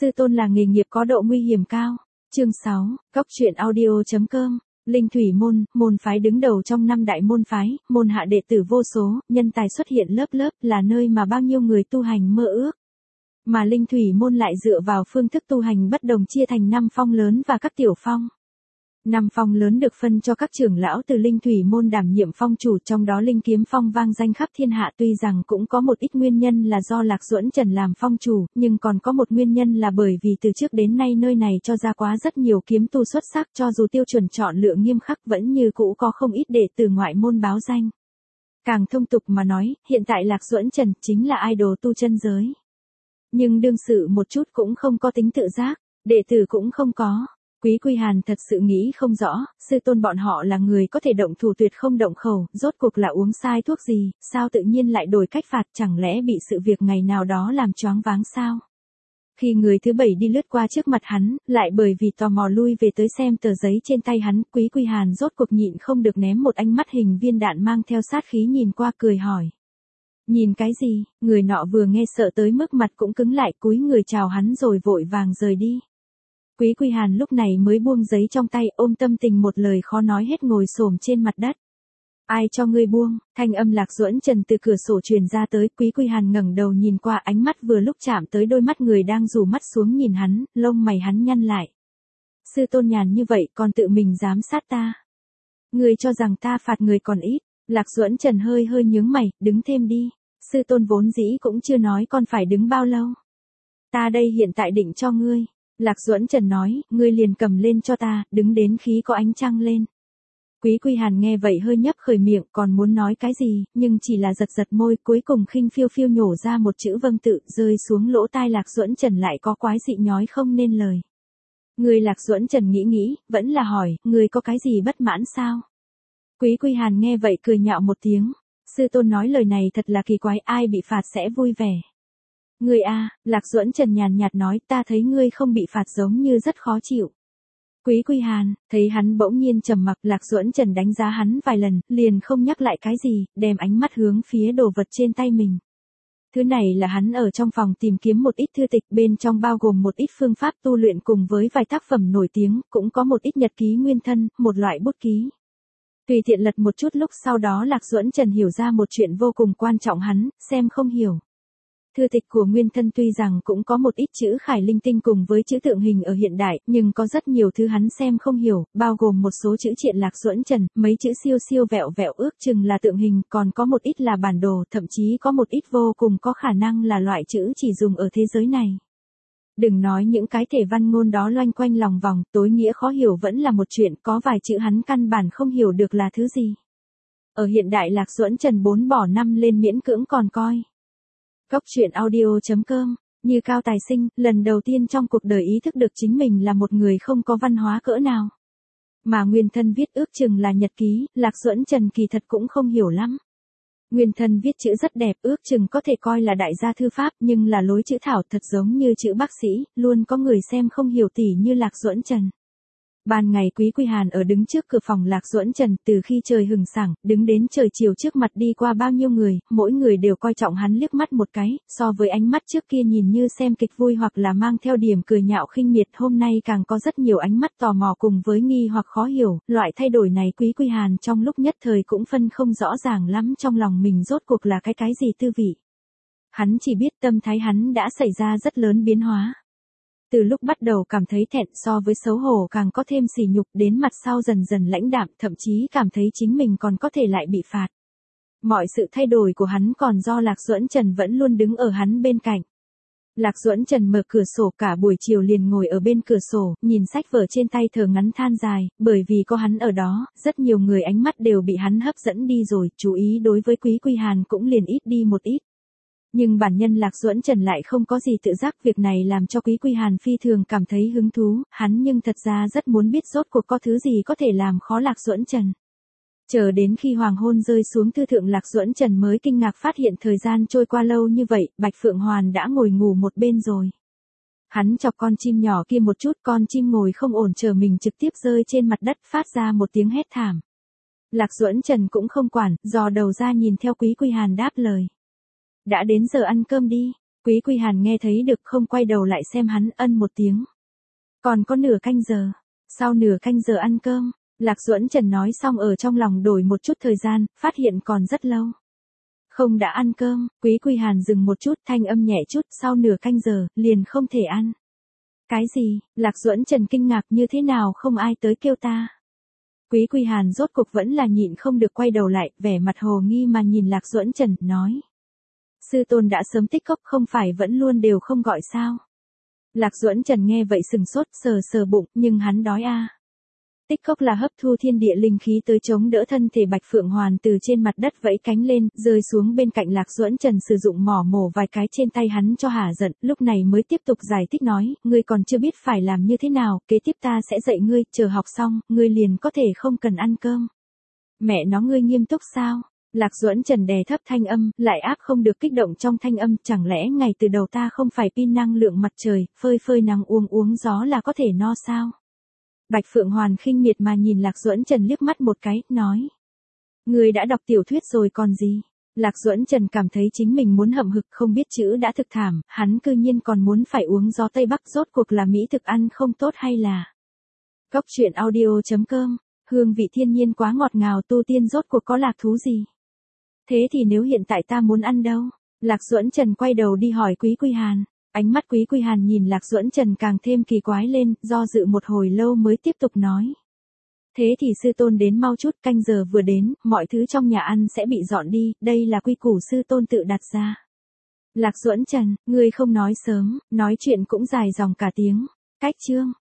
Sư tôn là nghề nghiệp có độ nguy hiểm cao. Chương 6, Cóc truyện audio.com. Linh Thủy môn, môn phái đứng đầu trong 5 đại môn phái, môn hạ đệ tử vô số, nhân tài xuất hiện lớp lớp, là nơi mà bao nhiêu người tu hành mơ ước. Mà Linh Thủy môn lại dựa vào phương thức tu hành bất đồng chia thành 5 phong lớn và các tiểu phong. 5 phong lớn được phân cho các trưởng lão từ Linh Thủy môn đảm nhiệm phong chủ, trong đó Linh Kiếm phong vang danh khắp thiên hạ, tuy rằng cũng có một ít nguyên nhân là do Lạc Duẫn Trần làm phong chủ, nhưng còn có một nguyên nhân là bởi vì từ trước đến nay nơi này cho ra quá rất nhiều kiếm tu xuất sắc, cho dù tiêu chuẩn chọn lựa nghiêm khắc vẫn như cũ có không ít đệ tử ngoại môn báo danh. Càng thông tục mà nói, hiện tại Lạc Duẫn Trần chính là idol tu chân giới. Nhưng đương sự một chút cũng không có tính tự giác, đệ tử cũng không có. Quý Quy Hàn thật sự nghĩ không rõ, sư tôn bọn họ là người có thể động thủ tuyệt không động khẩu, rốt cuộc là uống sai thuốc gì, sao tự nhiên lại đổi cách phạt, chẳng lẽ bị sự việc ngày nào đó làm choáng váng sao? Khi người thứ 7 đi lướt qua trước mặt hắn, lại bởi vì tò mò lui về tới xem tờ giấy trên tay hắn, Quý Quy Hàn rốt cuộc nhịn không được ném một ánh mắt hình viên đạn mang theo sát khí nhìn qua cười hỏi. Nhìn cái gì? Người nọ vừa nghe sợ tới mức mặt cũng cứng lại, cúi người chào hắn rồi vội vàng rời đi. Quý Quy Hàn lúc này mới buông giấy trong tay, ôm tâm tình một lời khó nói hết ngồi xổm trên mặt đất. Ai cho ngươi buông? Thanh âm Lạc Duẫn Trần từ cửa sổ truyền ra tới, Quý Quy Hàn ngẩng đầu nhìn qua, ánh mắt vừa lúc chạm tới đôi mắt người đang rủ mắt xuống nhìn hắn, lông mày hắn nhăn lại. Sư tôn nhàn như vậy còn tự mình giám sát ta. Ngươi cho rằng ta phạt người còn ít. Lạc Duẫn Trần hơi nhướng mày, đứng thêm đi. Sư tôn vốn dĩ cũng chưa nói con phải đứng bao lâu. Ta đây hiện tại định cho ngươi. Lạc Duẫn Trần nói, ngươi liền cầm lên cho ta, đứng đến khí có ánh trăng lên. Quý Quy Hàn nghe vậy hơi nhấp khởi miệng, còn muốn nói cái gì, nhưng chỉ là giật môi, cuối cùng khinh phiêu phiêu nhổ ra một chữ vâng tự, rơi xuống lỗ tai Lạc Duẫn Trần lại có quái dị nhói không nên lời. Người Lạc Duẫn Trần nghĩ, vẫn là hỏi, ngươi có cái gì bất mãn sao? Quý Quy Hàn nghe vậy cười nhạo một tiếng. Sư tôn nói lời này thật là kỳ quái, ai bị phạt sẽ vui vẻ. Ngươi a, Lạc Duẫn Trần nhàn nhạt nói, ta thấy ngươi không bị phạt giống như rất khó chịu. Quý Quy Hàn, thấy hắn bỗng nhiên trầm mặc, Lạc Duẫn Trần đánh giá hắn vài lần, liền không nhắc lại cái gì, đem ánh mắt hướng phía đồ vật trên tay mình. Thứ này là hắn ở trong phòng tìm kiếm một ít thư tịch, bên trong bao gồm một ít phương pháp tu luyện cùng với vài tác phẩm nổi tiếng, cũng có một ít nhật ký nguyên thân, một loại bút ký. Tùy tiện lật một chút lúc sau đó Lạc Duẫn Trần hiểu ra một chuyện vô cùng quan trọng hắn, xem không hiểu. Thư tịch của nguyên thân tuy rằng cũng có một ít chữ khải linh tinh cùng với chữ tượng hình ở hiện đại, nhưng có rất nhiều thứ hắn xem không hiểu, bao gồm một số chữ triện Lạc Duẫn Trần, mấy chữ siêu vẹo ước chừng là tượng hình, còn có một ít là bản đồ, thậm chí có một ít vô cùng có khả năng là loại chữ chỉ dùng ở thế giới này. Đừng nói những cái thể văn ngôn đó loanh quanh lòng vòng, tối nghĩa khó hiểu vẫn là một chuyện, có vài chữ hắn căn bản không hiểu được là thứ gì. Ở hiện đại Lạc Duẫn Trần 4 bỏ 5 lên miễn cưỡng còn coi. Cóc truyện audio.com, như Cao Tài Sinh, lần đầu tiên trong cuộc đời ý thức được chính mình là một người không có văn hóa cỡ nào. Mà nguyên thân viết ước chừng là nhật ký, Lạc Duẫn Trần kỳ thật cũng không hiểu lắm. Nguyên thân viết chữ rất đẹp, ước chừng có thể coi là đại gia thư pháp, nhưng là lối chữ thảo thật giống như chữ bác sĩ, luôn có người xem không hiểu tỉ như Lạc Duẫn Trần. Ban ngày Quý Quy Hàn ở đứng trước cửa phòng Lạc Duẫn Trần, từ khi trời hừng sáng, đứng đến trời chiều trước mặt đi qua bao nhiêu người, mỗi người đều coi trọng hắn liếc mắt một cái, so với ánh mắt trước kia nhìn như xem kịch vui hoặc là mang theo điểm cười nhạo khinh miệt, hôm nay càng có rất nhiều ánh mắt tò mò cùng với nghi hoặc khó hiểu, loại thay đổi này Quý Quy Hàn trong lúc nhất thời cũng phân không rõ ràng lắm trong lòng mình rốt cuộc là cái gì tư vị. Hắn chỉ biết tâm thái hắn đã xảy ra rất lớn biến hóa. Từ lúc bắt đầu cảm thấy thẹn so với xấu hổ càng có thêm sỉ nhục, đến mặt sau dần dần lãnh đạm, thậm chí cảm thấy chính mình còn có thể lại bị phạt. Mọi sự thay đổi của hắn còn do Lạc Duẫn Trần vẫn luôn đứng ở hắn bên cạnh. Lạc Duẫn Trần mở cửa sổ cả buổi chiều liền ngồi ở bên cửa sổ, nhìn sách vở trên tay thở ngắn than dài, bởi vì có hắn ở đó, rất nhiều người ánh mắt đều bị hắn hấp dẫn đi rồi, chú ý đối với Quý Quy Hàn cũng liền ít đi một ít. Nhưng bản nhân Lạc Duẫn Trần lại không có gì tự giác, việc này làm cho Quý Quy Hàn phi thường cảm thấy hứng thú, hắn nhưng thật ra rất muốn biết rốt cuộc có thứ gì có thể làm khó Lạc Duẫn Trần. Chờ đến khi hoàng hôn rơi xuống thư thượng Lạc Duẫn Trần mới kinh ngạc phát hiện thời gian trôi qua lâu như vậy, Bạch Phượng Hoàn đã ngồi ngủ một bên rồi. Hắn chọc con chim nhỏ kia một chút, con chim ngồi không ổn chờ mình trực tiếp rơi trên mặt đất phát ra một tiếng hét thảm. Lạc Duẫn Trần cũng không quản, dò đầu ra nhìn theo Quý Quy Hàn đáp lời. Đã đến giờ ăn cơm đi. Quý Quy Hàn nghe thấy được không quay đầu lại xem hắn, ân một tiếng. Còn có nửa canh giờ, sau nửa canh giờ ăn cơm, Lạc Duẫn Trần nói xong ở trong lòng đổi một chút thời gian, phát hiện còn rất lâu. Không đã ăn cơm, Quý Quy Hàn dừng một chút, thanh âm nhẹ chút, sau nửa canh giờ, liền không thể ăn. Cái gì? Lạc Duẫn Trần kinh ngạc, như thế nào không ai tới kêu ta? Quý Quy Hàn rốt cuộc vẫn là nhịn không được quay đầu lại, vẻ mặt hồ nghi mà nhìn Lạc Duẫn Trần, nói. Sư tôn đã sớm tích cốc không phải vẫn luôn đều không gọi sao? Lạc Duẫn Trần nghe vậy sừng sốt, sờ sờ bụng, nhưng hắn đói a. Tích cốc là hấp thu thiên địa linh khí tới chống đỡ thân thể Bạch Phượng Hoàn từ trên mặt đất vẫy cánh lên, rơi xuống bên cạnh Lạc Duẫn Trần, sử dụng mỏ mổ vài cái trên tay hắn cho hả giận, lúc này mới tiếp tục giải thích nói, ngươi còn chưa biết phải làm như thế nào, kế tiếp ta sẽ dạy ngươi, chờ học xong, ngươi liền có thể không cần ăn cơm. Mẹ nó, ngươi nghiêm túc sao? Lạc Duẫn Trần đè thấp thanh âm, lại áp không được kích động trong thanh âm, chẳng lẽ ngày từ đầu ta không phải pin năng lượng mặt trời, phơi phơi nắng uống gió là có thể no sao? Bạch Phượng Hoàn khinh miệt mà nhìn Lạc Duẫn Trần liếc mắt một cái, nói. Ngươi đã đọc tiểu thuyết rồi còn gì? Lạc Duẫn Trần cảm thấy chính mình muốn hậm hực, không biết chữ đã thực thảm, hắn cư nhiên còn muốn phải uống gió Tây Bắc, rốt cuộc là mỹ thực ăn không tốt hay là... Cốc truyện audio.com, hương vị thiên nhiên quá ngọt ngào, tu tiên rốt cuộc có lạc thú gì? Thế thì nếu hiện tại ta muốn ăn đâu? Lạc Duẫn Trần quay đầu đi hỏi Quý Quy Hàn. Ánh mắt Quý Quy Hàn nhìn Lạc Duẫn Trần càng thêm kỳ quái lên, do dự một hồi lâu mới tiếp tục nói. Thế thì sư tôn đến mau chút, canh giờ vừa đến, mọi thứ trong nhà ăn sẽ bị dọn đi, đây là quy củ sư tôn tự đặt ra. Lạc Duẫn Trần, ngươi không nói sớm, nói chuyện cũng dài dòng cả tiếng. Cách chương.